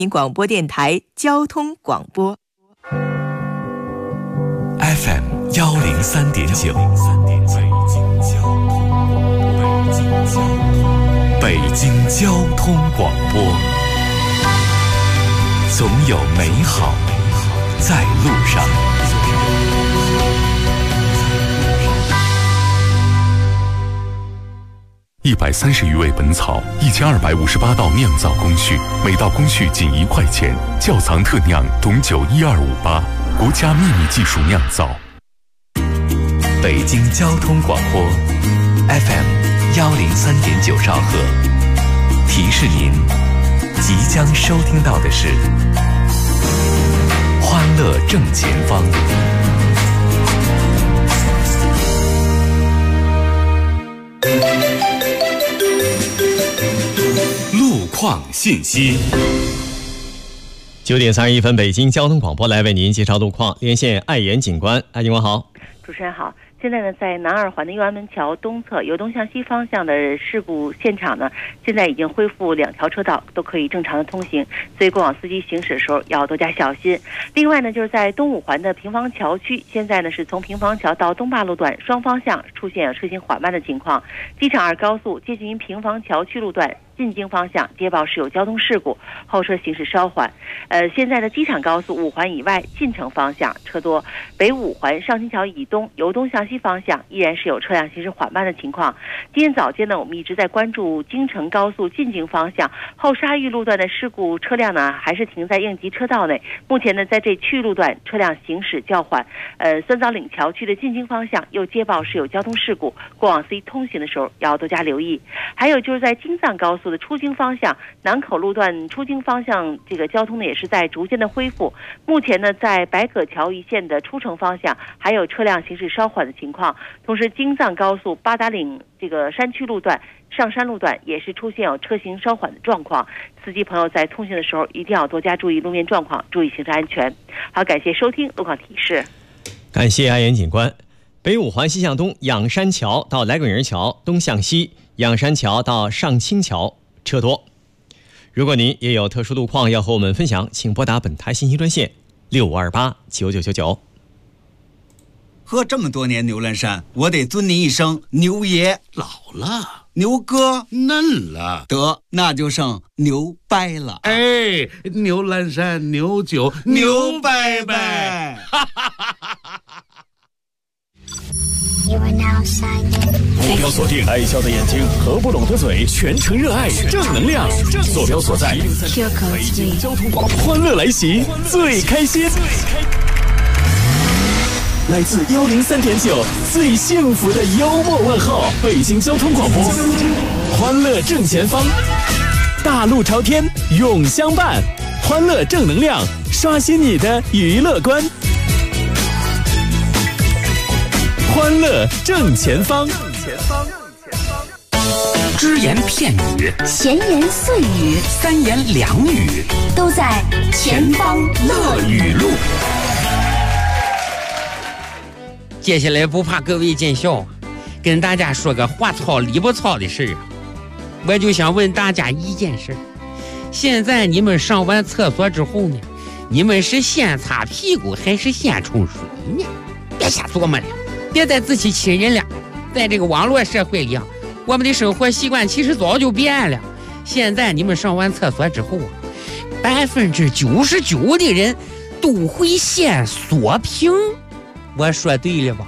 广播电台交通广播 FM 103.9，北京交通广播，总有美好在路上。130余味本草，1258道酿造工序，每道工序仅1块钱。窖藏特酿董酒12588，国家秘密技术酿造。北京交通广播 FM 103.9兆赫，提示您即将收听到的是欢乐正前方。路况信息。 9点31分，北京交通广播来为您介绍路况。连线爱言警官，爱警官好。 主持人好。现在呢，在南二环的右安门桥东侧由东向西方向的事故现场呢，现在已经恢复2条车道都可以正常的通行，所以过往司机行驶的时候要多加小心。另外呢，就是在东五环的平房桥区，现在呢是从平房桥到东坝路段双方向出现有车行缓慢的情况。机场2高速接近于平房桥区路段进京方向接报是有交通事故，后车行驶稍缓。现在的机场高速5环以外进城方向车多，北5环上新桥以东由东向西方向依然是有车辆行驶缓慢的情况。今天早间呢，我们一直在关注京承高速进京方向后沙峪路段的事故车辆呢，还是停在应急车道内。目前呢，在这区域路段车辆行驶较缓。酸枣岭桥区的进京方向又接报是有交通事故，过往司机通行的时候要多加留意。还有就是在京藏高速的出京方向南口路段出京方向，这个交通呢也是在逐渐的恢复。目前呢，在白葛桥一线的出城方向还有车辆行驶稍缓的情况。同时，京藏高速八达岭这个山区路段上山路段也是出现有车行稍缓的状况，司机朋友在通行的时候一定要多加注意路面状况，注意行车安全。好，感谢收听路况提示。 感谢爱言警官。北5环西向东仰山桥到来滚营桥，东向西仰山桥到上清桥车多。如果您也有特殊路况要和我们分享，请拨打本台信息专线65289999。 喝这么多年牛栏山，我得尊您一声牛爷。 老了， 牛哥嫩了， 得那就剩牛掰了。 哎，牛栏山牛酒牛掰掰。 目标锁定，爱笑的眼睛和不拢的嘴，全程热爱正能量。坐标所在，北京交通广播，欢乐来袭，最开心。来自103.9最幸福的幽默问候，北京交通广播，欢乐正前方，大路朝天永相伴，欢乐正能量，刷新你的娱乐观。欢乐正前方， 只言片语， 闲言碎语， 三言两语， 都在前方乐语录。 接下来不怕各位见笑，跟大家说个话糙理不糙的事儿。我就想问大家一件事：现在你们上完厕所之后呢，你们是先擦屁股还是先冲水呢？别瞎琢磨了，别再自欺欺人了。在这个网络社会里啊，我们的生活习惯其实早就变了。现在你们上完厕所之后啊，99%的人都会先锁屏。我说对了吧？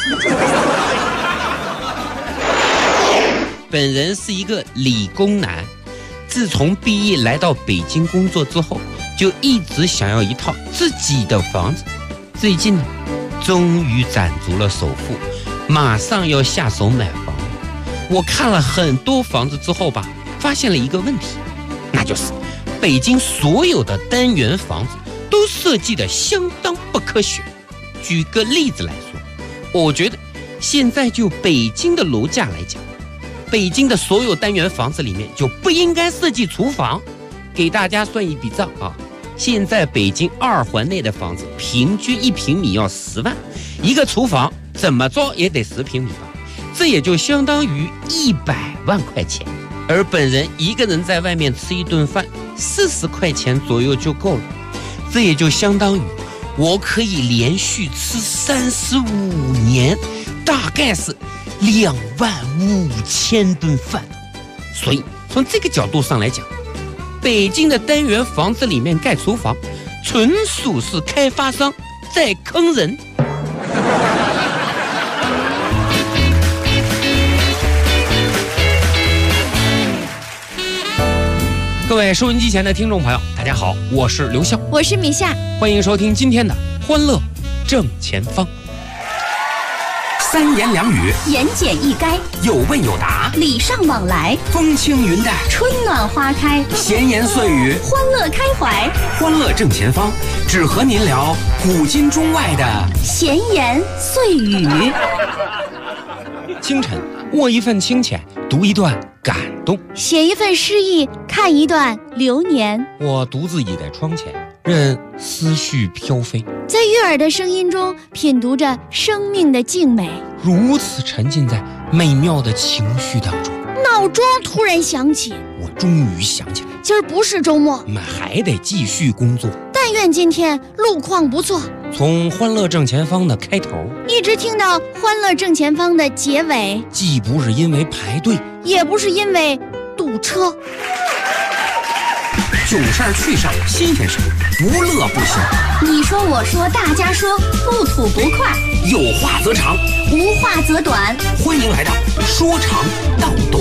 本人是一个理工男，自从毕业来到北京工作之后，就一直想要一套自己的房子。最近呢，终于攒足了首付，马上要下手买房。我看了很多房子之后吧，发现了一个问题，那就是北京所有的单元房子都设计得相当不科学。举个例子来说，我觉得现在就北京的楼价来讲，北京的所有单元房子里面就不应该设计厨房。给大家算一笔账啊，现在北京2环内的房子平均1平米要10万，一个厨房怎么着也得10平米吧，这也就相当于100万块钱。而本人一个人在外面吃一顿饭 40块钱左右就够了，这也就相当于我可以连续吃35年，大概是25000顿饭。所以从这个角度上来讲，北京的单元房子里面盖厨房，纯属是开发商在坑人。各位收音机前的听众朋友，大家好，我是刘笑， 我是米夏， 欢迎收听今天的欢乐正前方。 三言两语，言简意赅， 有问有答， 礼尚往来， 风轻云淡， 春暖花开， 闲言碎语， 欢乐开怀。 欢乐正前方，只和您聊古今中外的闲言碎语。 清晨，握一份清浅，读一段感动， 写一份诗意，看一段流年。 我独自倚在窗前，任思绪飘飞， 在悦耳的声音中品读着生命的静美， 如此沉浸在美妙的情绪当中。 闹钟突然响起， 我终于想起来， 今儿不是周末， 我们还得继续工作。 但愿今天路况不错。 从欢乐正前方的开头， 一直听到欢乐正前方的结尾， 既不是因为排队， 也不是因为堵车。 囧事儿趣事儿新鲜事儿，不乐不行。 你说我说大家说，不吐不快， 有话则长， 无话则短。 欢迎来到说长道短。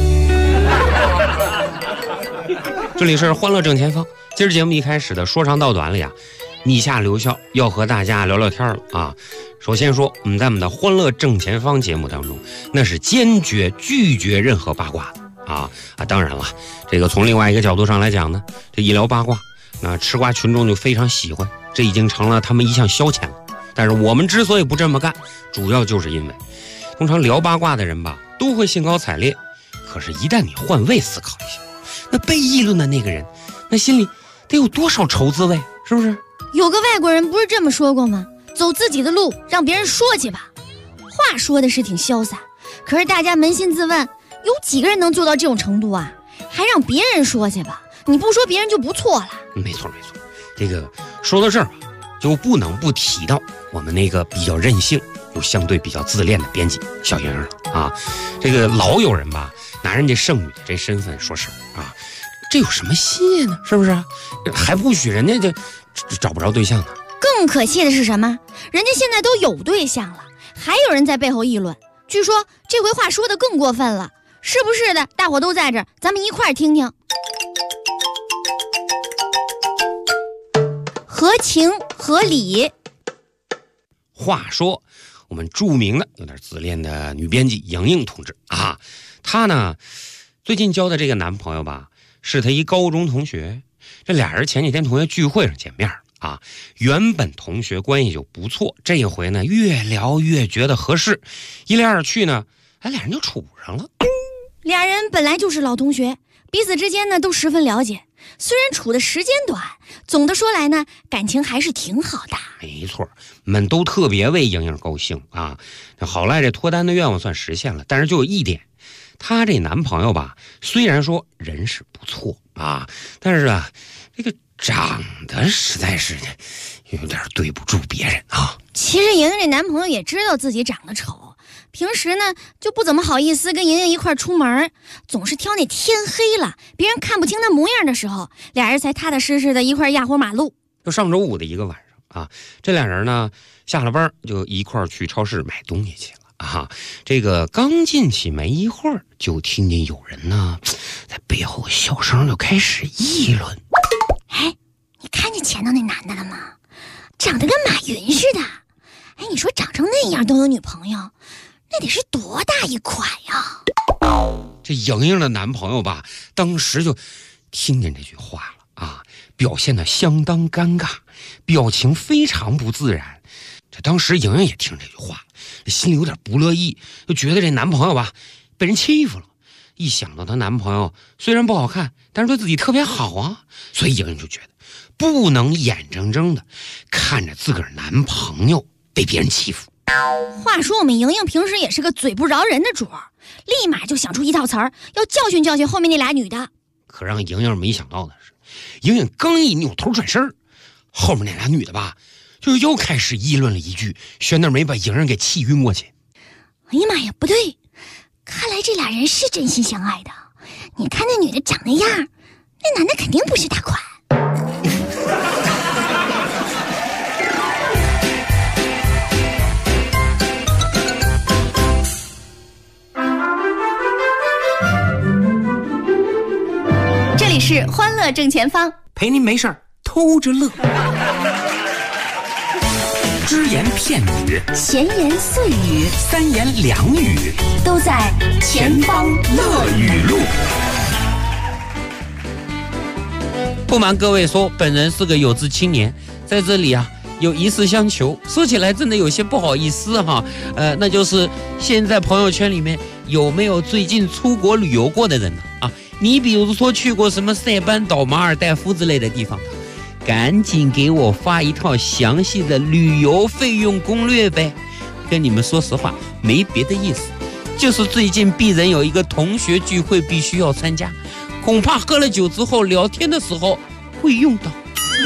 这里是欢乐正前方，今儿节目一开始的说长道短里啊，米夏刘笑要和大家聊聊天了啊。首先说，我们在我们的欢乐正前方节目当中，那是坚决拒绝任何八卦的啊。当然了，这个从另外一个角度上来讲呢，这一聊八卦，那吃瓜群众就非常喜欢，这已经成了他们一项消遣了。但是我们之所以不这么干，主要就是因为通常聊八卦的人吧，都会兴高采烈，可是一旦你换位思考一下，那被议论的那个人，那心里得有多少愁滋味，是不是？ 有个外国人不是这么说过吗？走自己的路，让别人说去吧。话说的是挺潇洒，可是大家扪心自问，有几个人能做到这种程度啊？还让别人说去吧，你不说别人就不错了。 没错没错，这个说到这儿吧，就不能不提到我们那个比较任性又相对比较自恋的编辑小莹了啊。这个老有人吧，拿人家剩女的这身份说事儿啊，这有什么新鲜呢？是不是？还不许人家这找不着对象呢。 更可气的是什么？人家现在都有对象了，还有人在背后议论。据说这回话说的更过分了，是不是的？大伙都在这儿，咱们一块儿听听。合情合理。 话说，我们著名的有点自恋的女编辑莹莹同志啊，她呢最近交的这个男朋友吧，是她一高中同学。这俩人前几天同学聚会上见面啊，原本同学关系就不错，这一回呢越聊越觉得合适，一来二去呢，俩人就处上了。 俩人本来就是老同学，彼此之间呢都十分了解，虽然处的时间短，总的说来呢，感情还是挺好的。 没错，我们都特别为莹莹高兴啊！好赖这脱单的愿望算实现了，但是就有一点，她这男朋友吧，虽然说人是不错啊，但是啊，这个长得实在是有点对不住别人啊。 其实莹莹这男朋友也知道自己长得丑，平时呢就不怎么好意思跟莹莹一块出门，总是挑那天黑了别人看不清他模样的时候，俩人才踏踏实实的一块压过马路。 就上周五的一个晚上啊，这俩人呢下了班就一块去超市买东西去了啊。这个刚进去没一会儿，就听见有人呢在背后小声就开始议论。 哎，你看见前头那男的了吗？长得跟马云似的。哎，你说长成那样都有女朋友，那得是多大一款呀？ 这莹莹的男朋友吧，当时就听见这句话了啊，表现得相当尴尬，表情非常不自然。这当时莹莹也听这句话，心里有点不乐意，就觉得这男朋友吧被人欺负了。一想到她男朋友虽然不好看，但是对自己特别好啊，所以莹莹就觉得不能眼睁睁的看着自个儿男朋友被别人欺负。 话说我们莹莹平时也是个嘴不饶人的主儿，立马就想出一套词儿，要教训教训后面那俩女的。 可让莹莹没想到的是， 莹莹刚一扭头转身，后面那俩女的吧，就又开始议论了一句，选那没把莹莹给气晕过去。 哎呀妈呀，不对，看来这俩人是真心相爱的。你看那女的长那样，那男的肯定不是大款。 这里是欢乐正前方， 陪您没事儿偷着乐。只言片语， 闲言碎语， 三言两语， 都在前方乐语录。 不瞒各位说，本人是个有志青年，在这里啊有一事相求，说起来真的有些不好意思哈。那就是现在朋友圈里面有没有最近出国旅游过的人呢？啊，你比如说去过什么塞班岛、马尔代夫之类的地方，赶紧给我发一套详细的旅游费用攻略呗。跟你们说实话，没别的意思，就是最近鄙人有一个同学聚会必须要参加，恐怕喝了酒之后聊天的时候会用到。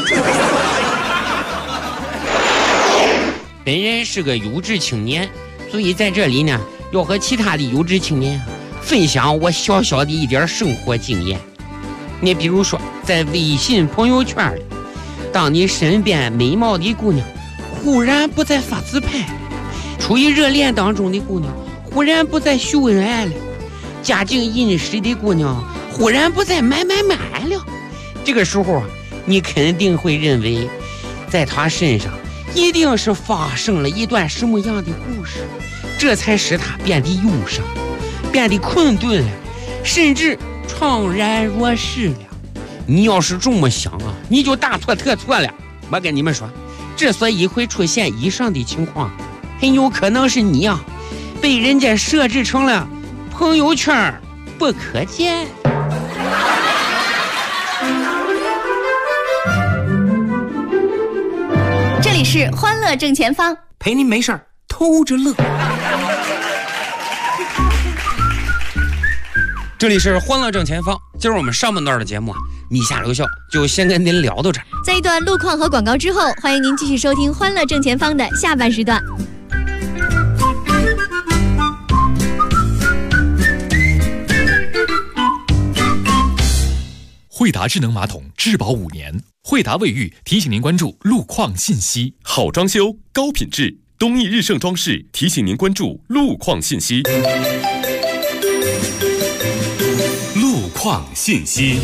本人是个有志青年，所以在这里呢，要和其他的有志青年分享我小小的一点生活经验。你比如说，在微信朋友圈里，当你身边美貌的姑娘忽然不再发自拍了，处于热恋当中的姑娘忽然不再秀恩爱了，家境殷实的姑娘忽然不再买了，这个时候啊，你肯定会认为在她身上一定是发生了一段什么样的故事，这才使她变得忧伤，变得困顿了，甚至怅然若失了。你要是这么想啊，你就大错特错了。我跟你们说，之所以会出现以上的情况，很有可能是你啊被人家设置成了朋友圈不可见。 这里是欢乐正前方， 陪您没事儿偷着乐。 这里是欢乐正前方，今儿我们上半段的节目啊，米下留校就先跟您聊到这儿。 在一段路况和广告之后，欢迎您继续收听欢乐正前方的下半时段。 惠达智能马桶质保5年，惠达卫浴提醒您关注路况信息。好装修，高品质，东益日盛装饰提醒您关注路况信息。路况信息。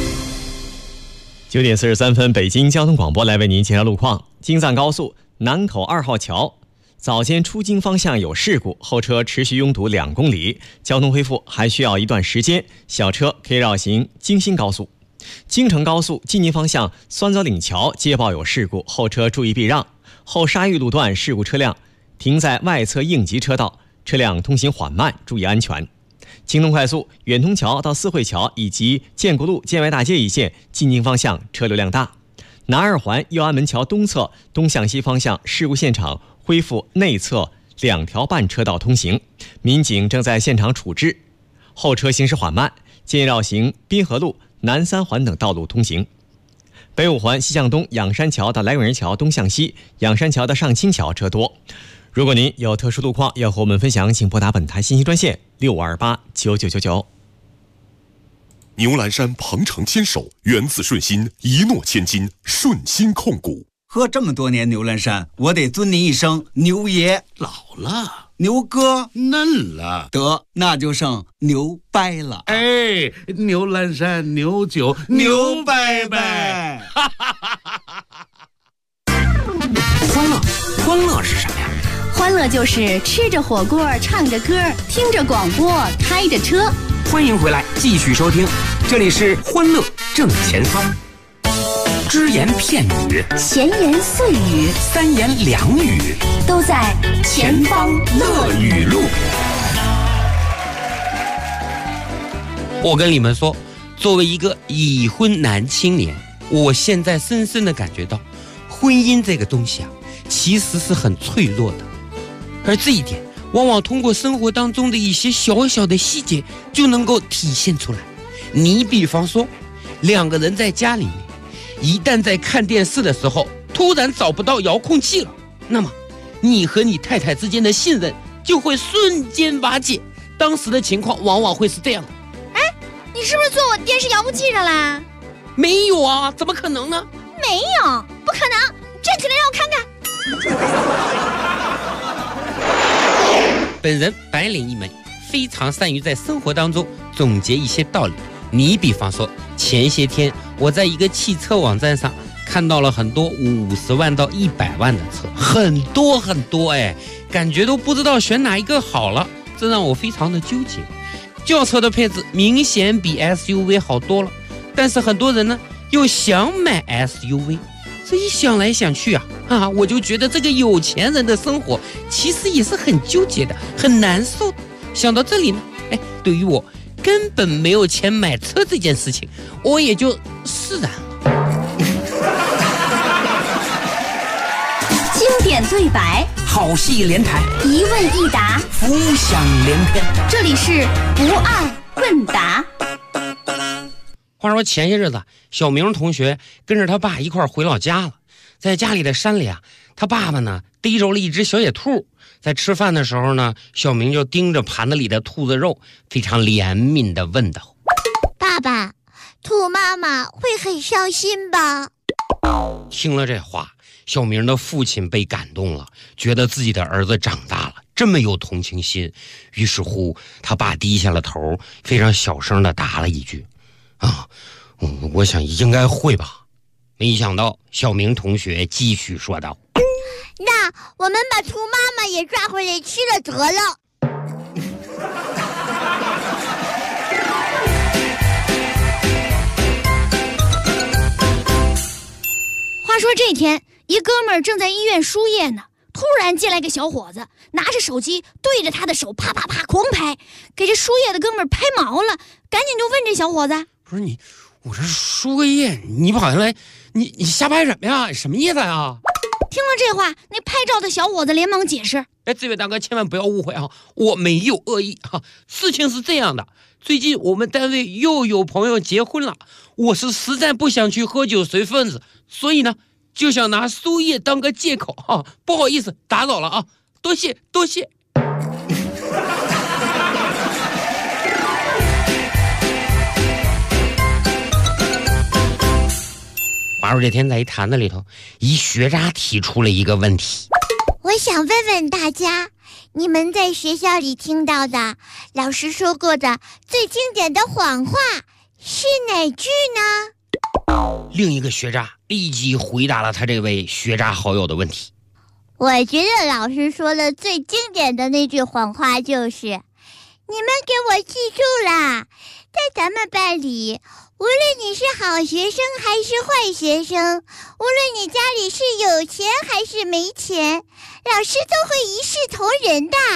9点43分，北京交通广播来为您介绍路况。京藏高速南口2号桥早间出京方向有事故，后车持续拥堵2公里，交通恢复还需要一段时间，小车可以绕行京新高速。京承高速济宁方向酸枣岭桥接报有事故，后车注意避让，后沙峪路段事故车辆停在外侧应急车道，车辆通行缓慢，注意安全。京通快速远通桥到四惠桥以及建国路建外大街一线进京方向车流量大。南二环右安门桥东侧东向西方向事故现场恢复内侧2条半车道通行，民警正在现场处置，后车行驶缓慢，建议绕行滨河路南3环等道路通行。北五环西向东仰山桥到来广人桥东向西，仰山桥到上清桥车多。如果您有特殊路况要和我们分享，请拨打本台信息专线65289999。 牛栏山鹏程牵手，原子顺心，一诺千金，顺心控股。 喝这么多年牛栏山，我得尊您一声牛爷。 老了， 牛哥嫩了， 得那就剩牛掰了。 哎，牛栏山牛酒牛掰掰。 欢乐是什么呀？ 欢乐就是吃着火锅，唱着歌，听着广播，开着车。 欢迎回来，继续收听，这里是欢乐正前方。只言片语， 闲言碎语， 三言两语， 都在前方乐语录。 我跟你们说，作为一个已婚男青年，我现在深深的感觉到，婚姻这个东西啊，其实是很脆弱的，而这一点往往通过生活当中的一些小小的细节就能够体现出来。你比方说， 两个人在家里面，一旦在看电视的时候突然找不到遥控器了，那么你和你太太之间的信任就会瞬间瓦解。当时的情况往往会是这样的。 哎，你是不是坐我电视遥控器上啦？ 没有啊，怎么可能呢？ 没有，不可能，站起来让我看看。 本人白领一枚，非常善于在生活当中总结一些道理。你比方说，前些天我在一个汽车网站上看到了很多50万到100万的车，很多很多，感觉都不知道选哪一个好了，这让我非常的纠结。轿车的配置明显比 SUV 好多了，但是很多人呢又想买 SUV， 这一想来想去我就觉得这个有钱人的生活其实也是很纠结的，很难受的。想到这里呢，对于我根本没有钱买车这件事情，我也就释然了。 经典对白， 好戏连台， 一问一答， 浮想联翩。 这里是不二问答。 话说前些日子，小明同学跟着他爸一块回老家了。在家里的山里他爸爸呢逮着了一只小野兔。在吃饭的时候呢，小明就盯着盘子里的兔子肉，非常怜悯地问道： 爸爸，兔妈妈会很伤心吧？ 听了这话，小明的父亲被感动了，觉得自己的儿子长大了，这么有同情心。于是乎，他爸低下了头，非常小声地答了一句：我想应该会吧。没想到小明同学继续说道： 那我们把兔妈妈也抓回来吃了得了。话说这天，一哥们儿正在医院输液呢，突然进来个小伙子，拿着手机对着他的手啪啪啪狂拍，给这输液的哥们儿拍毛了，赶紧就问这小伙子： 不是你，我这输个液，你跑下来，你瞎拍什么呀？什么意思呀？ 听了这话，那拍照的小伙子连忙解释： 这位大哥千万不要误会我没有恶意事情是这样的，最近我们单位又有朋友结婚了，我是实在不想去喝酒随份子，所以呢就想拿输液当个借口不好意思打扰了多谢。话说这天在一坛子里头，一学渣提出了一个问题： 我想问问大家，你们在学校里听到的老师说过的最经典的谎话是哪句呢？ 另一个学渣立即回答了他这位学渣好友的问题： 我觉得老师说的最经典的那句谎话就是：你们给我记住了，在咱们班里，无论你是好学生还是坏学生，无论你家里是有钱还是没钱，老师都会一视同仁的。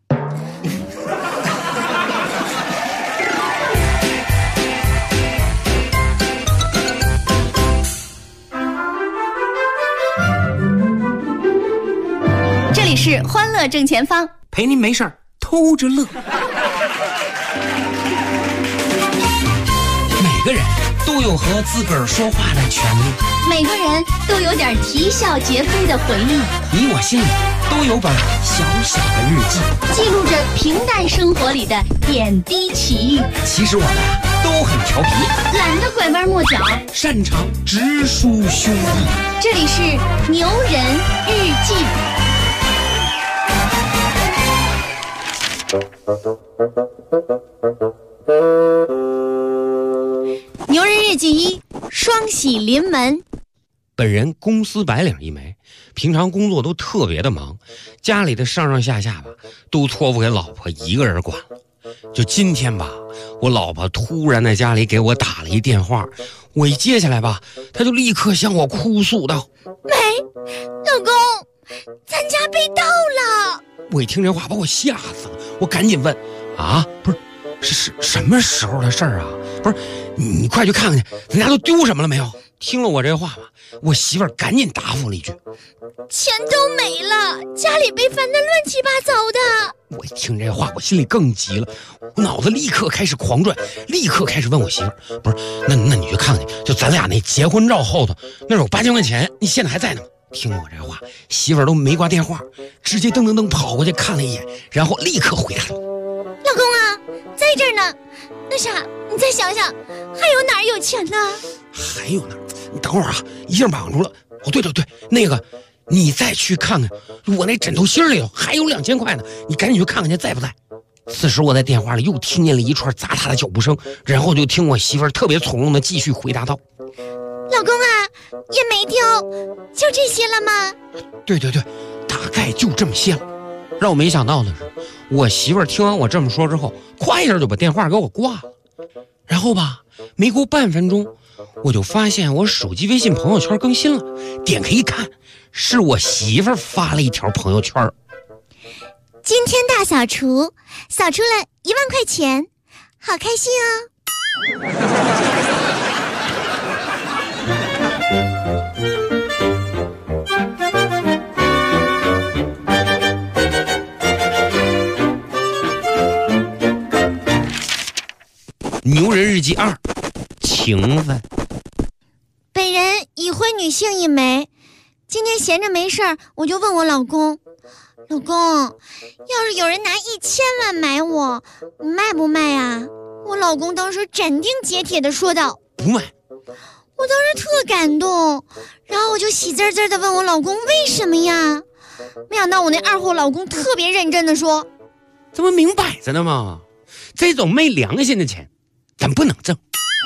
这里是欢乐正前方， 陪您没事儿偷着乐。每个人都有和自个儿说话的权利， 每个人都有点啼笑皆非的回忆， 你我心里都有本小小的日记， 记录着平淡生活里的点滴奇遇。 其实我们都很调皮， 懒得拐弯抹角， 擅长直抒胸臆。 这里是牛人日记。 牛人日记1，双喜临门。 本人公司白领一枚，平常工作都特别的忙，家里的上上下下吧都托付给老婆一个人管了。就今天吧，我老婆突然在家里给我打了一电话，我一接下来吧，她就立刻向我哭诉道： 老公，咱家被盗了。 我一听这话把我吓死了，我赶紧问：不是什么时候的事儿啊？不是，你快去看看去，咱家都丢什么了没有？听了我这话吧，我媳妇儿赶紧答复了一句： 钱都没了，家里被翻得乱七八糟的。 我听这话，我心里更急了，我脑子立刻开始狂转，立刻开始问我媳妇儿，不是，那你去看看去，就咱俩那结婚照后头那有8000块钱，你现在还在呢吗？听我这话，媳妇儿都没挂电话，直接噔噔噔跑过去看了一眼，然后立刻回答了： 老公啊，在这儿呢。那啥，你再想想，还有哪儿有钱呢？ 还有哪儿？你等会儿啊，一下绑住了。哦，对，那个，你再去看看，我那枕头芯里头还有2000块呢，你赶紧去看看去，在不在？此时我在电话里又听见了一串砸他的脚步声，然后就听我媳妇儿特别从容的继续回答道： 老公啊，也没丢，就这些了吗？ 对，大概就这么些了。让我没想到的是，我媳妇儿听完我这么说之后，咵一下就把电话给我挂了。然后吧，没过半分钟，我就发现我手机微信朋友圈更新了，点开一看，是我媳妇儿发了一条朋友圈。 今天大扫除，扫出了1万块钱，好开心哦！ 牛人日记2，情分。 本人已婚女性一枚，今天闲着没事儿，我就问我老公，要是有人拿1000万买我，你卖不卖啊？我老公当时斩钉截铁地说道： 不卖。 我当时特感动，然后我就喜滋滋地问我老公为什么呀？没想到我那二货老公特别认真地说： 怎么明摆着呢嘛，这种没良心的钱咱不能挣。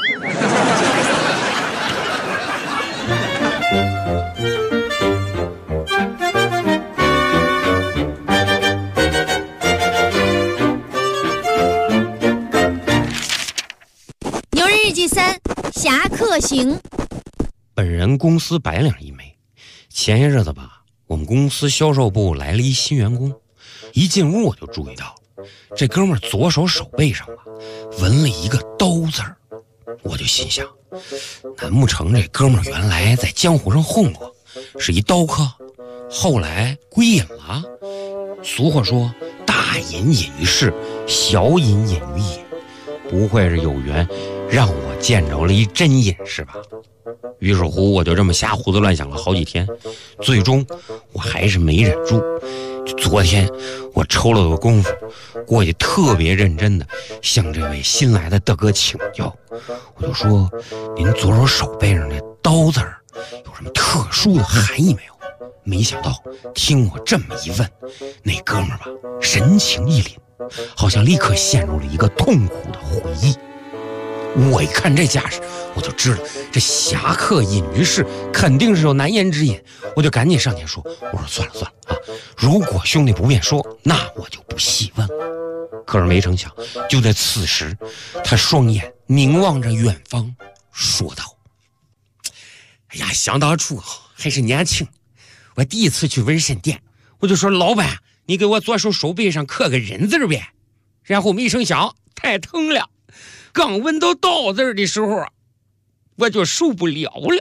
牛人日记3，侠客行。 本人公司白领一枚，前些日子吧，我们公司销售部来了一新员工，一进屋我就注意到这哥们儿左手手背上吧纹了一个刀字儿，我就心想，难不成这哥们儿原来在江湖上混过，是一刀客，后来归隐了？俗话说，大隐隐于市，小隐隐于野，不会是有缘让我见着了一真隐是吧？于是乎我就这么瞎胡思乱想了好几天，最终我还是没忍住。昨天我抽了个功夫过去，特别认真的向这位新来的大哥请教，我就说，您左手手背上这刀字儿有什么特殊的含义没有？没想到听我这么一问，那哥们儿吧神情一凛，好像立刻陷入了一个痛苦的回忆。我一看这架势，我就知道这侠客隐于市肯定是有难言之隐，我就赶紧上前说，我说算了啊，如果兄弟不便说，那我就不细问了。可是没成想，就在此时，他双眼凝望着远方，说道：哎呀，想当初还是年轻，我第一次去纹身店，我就说，老板，你给我左手手背上刻个人字呗。然后没成想太疼了，刚闻到刀字的时候，我就受不了了。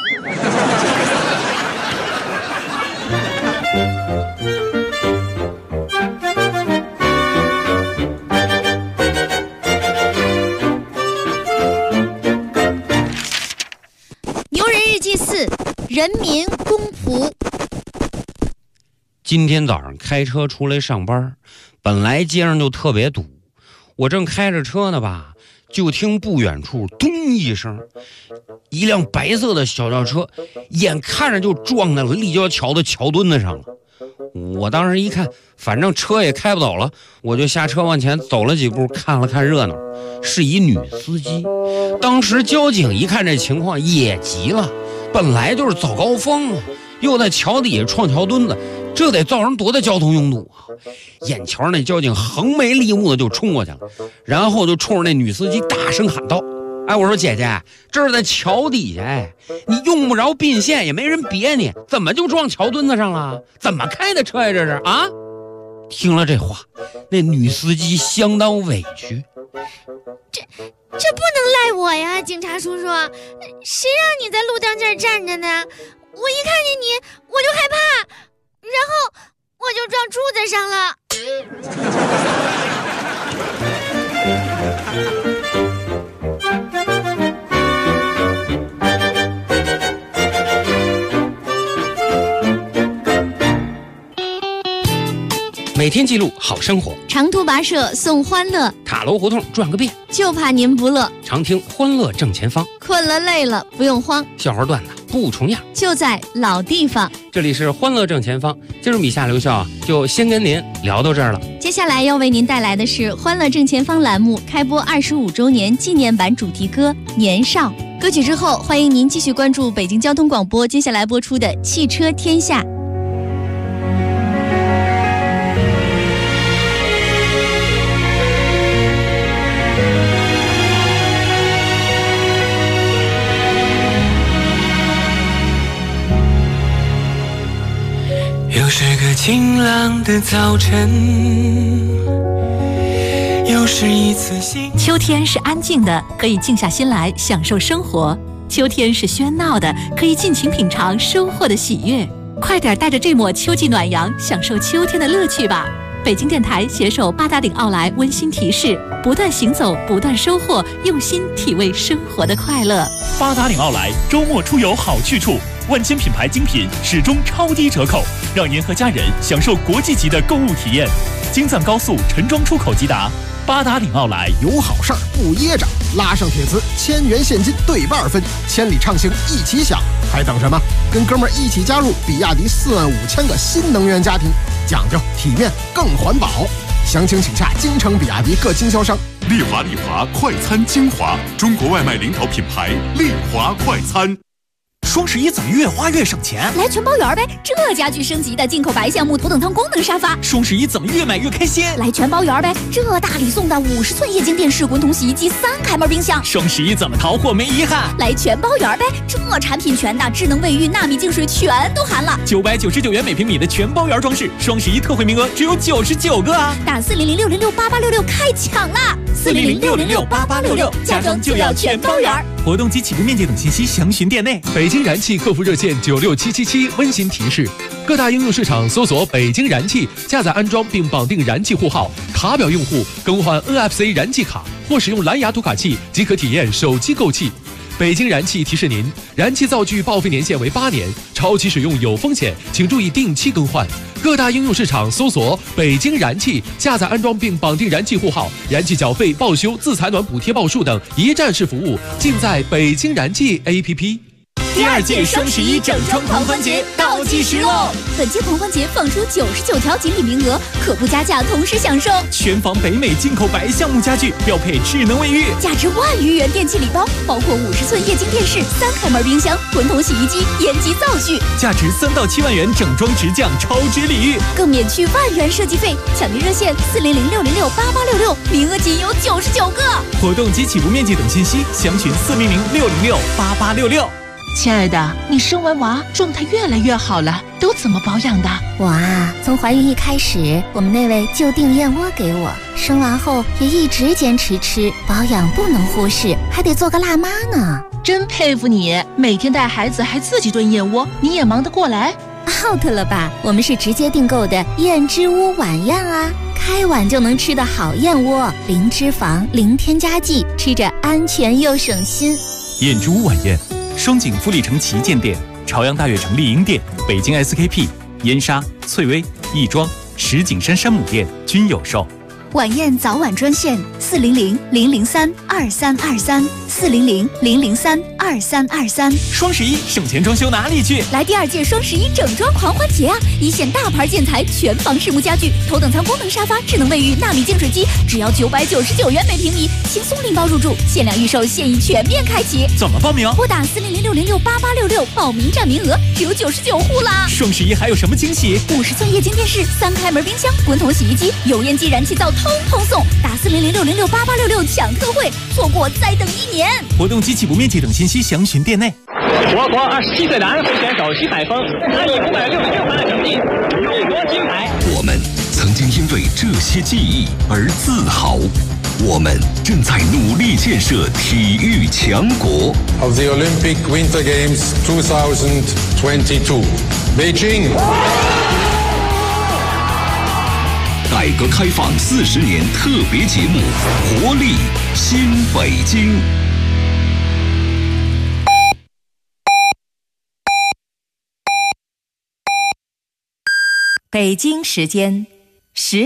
牛人日记4，人民公仆。 今天早上开车出来上班，本来街上就特别堵，我正开着车呢吧，就听不远处咚一声，一辆白色的小轿车眼看着就撞在了立交桥的桥墩子上了。我当时一看，反正车也开不走了，我就下车往前走了几步，看了看热闹，是一女司机。当时交警一看这情况也急了，本来就是早高峰啊，又在桥底下撞桥墩子，这得造成多大交通拥堵啊！眼瞧那交警横眉立目的就冲过去了，然后就冲着那女司机大声喊道：哎，我说姐姐，这是在桥底下，哎，你用不着并线，也没人别你，怎么就撞桥墩子上了？怎么开的车呀？这是啊！听了这话，那女司机相当委屈。 这不能赖我呀，警察叔叔，谁让你在路灯这儿站着呢？我一看见你，我就害怕，然后我就撞柱子上了。 每天记录好生活， 长途跋涉送欢乐， 塔楼胡同转个遍， 就怕您不乐。 常听欢乐正前方， 困了累了不用慌， 笑话段子不重样， 就在老地方。 这里是欢乐正前方，今儿米夏刘笑就先跟您聊到这儿了。 接下来要为您带来的是欢乐正前方栏目开播25周年纪念版主题歌《年少》。歌曲之后，欢迎您继续关注北京交通广播接下来播出的《汽车天下》。 又是个晴朗的早晨，又是一次新。 秋天是安静的，可以静下心来享受生活；秋天是喧闹的，可以尽情品尝收获的喜悦。快点带着这抹秋季暖阳，享受秋天的乐趣吧！北京电台携手八达岭奥莱温馨提示：不断行走，不断收获，用心体味生活的快乐。 八达岭奥莱周末出游好去处，万千品牌精品始终超低折扣，让您和家人享受国际级的购物体验。京藏高速陈庄出口即达，八达岭奥莱有好事儿不噎着，拉上铁磁1000元现金对半分，千里畅行一起享，还等什么？跟哥们儿一起加入比亚迪45000个新能源家庭，讲究体面更环保。详情请洽京城比亚迪各经销商。 丽华快餐精华，中国外卖领导品牌丽华快餐。 双11怎么越花越省钱？ 来全包圆呗！这家具升级的进口白橡木头等舱功能沙发。 双11怎么越买越开心？ 来全包圆呗！这大礼送的50寸液晶电视、滚筒洗衣机、3开门冰箱。 双11怎么淘货没遗憾？ 来全包圆呗！这产品全的智能卫浴、纳米净水全都含了。 999元每平米的全包圆装饰，双11特惠名额只有99个啊！ 打400-606-8866开抢啦！400-606-8866，家装就要全包圆。 活动及起步面积等信息详询店内。 北京燃气客服热线96777温馨提示：各大应用市场搜索北京燃气，下载安装并绑定燃气户号，卡表用户更换 NFC 燃气卡或使用蓝牙读卡器即可体验手机购气。北京燃气提示您，燃气灶具报废年限为8年，超期使用有风险，请注意定期更换。各大应用市场搜索北京燃气，下载安装并绑定燃气户号，燃气缴费、报修、自采暖补贴报数等一站式服务尽在北京燃气 APP。 第2届双11整装狂欢节倒计时喽！ 本届狂欢节放出99条锦鲤名额，可不加价同时享受全房北美进口白橡木家具，标配智能卫浴， 价值1万余元电器礼包，包括50寸液晶电视、3开门冰箱、滚筒洗衣机、烟机灶具， 价值3到7万元整装直降超值礼遇， 更免去1万元设计费。抢订热线400-606-8866，名额仅有99个。 活动及起步面积等信息详询400-606-8866。 亲爱的，你生完娃状态越来越好了，都怎么保养的？ 我啊，从怀孕一开始，我们那位就订燕窝给我，生完后也一直坚持吃，保养不能忽视，还得做个辣妈呢。 真佩服你，每天带孩子还自己炖燕窝，你也忙得过来 ？out 了吧？我们是直接订购的燕之屋晚宴啊，开碗就能吃的好燕窝，零脂肪、零添加剂，吃着安全又省心。 燕之屋晚宴。双井富力城旗舰店、朝阳大悦城丽婴店、北京 SKP、燕莎、翠微、亦庄、石景山山姆店均有售。 晚宴早晚专线400-003-2323，400-003-2323。 双11省钱装修哪里去？ 来第2届双11整装狂欢节啊！一线大牌建材全房实木家具、头等舱功能沙发、智能卫浴、纳米净水机，只要999元每平米，轻松拎包入住，限量预售，现已全面开启。 怎么报名？ 拨打400-606-8866，报名占名额只有99户啦！ 双11还有什么惊喜 ？50寸液晶电视、3开门冰箱、滚筒洗衣机、油烟机、燃气灶通通送！打400-606-8866抢特惠，错过再等1年。 活动及起步面积等信息详询店内。 我国27岁的安徽选手徐海峰，他以566分的成绩勇夺金牌。 我们曾经因为这些记忆而自豪，我们正在努力建设体育强国。 Of the Olympic Winter Games 2022, Beijing. 改革开放40年特别节目《活力新北京》。 北京时间10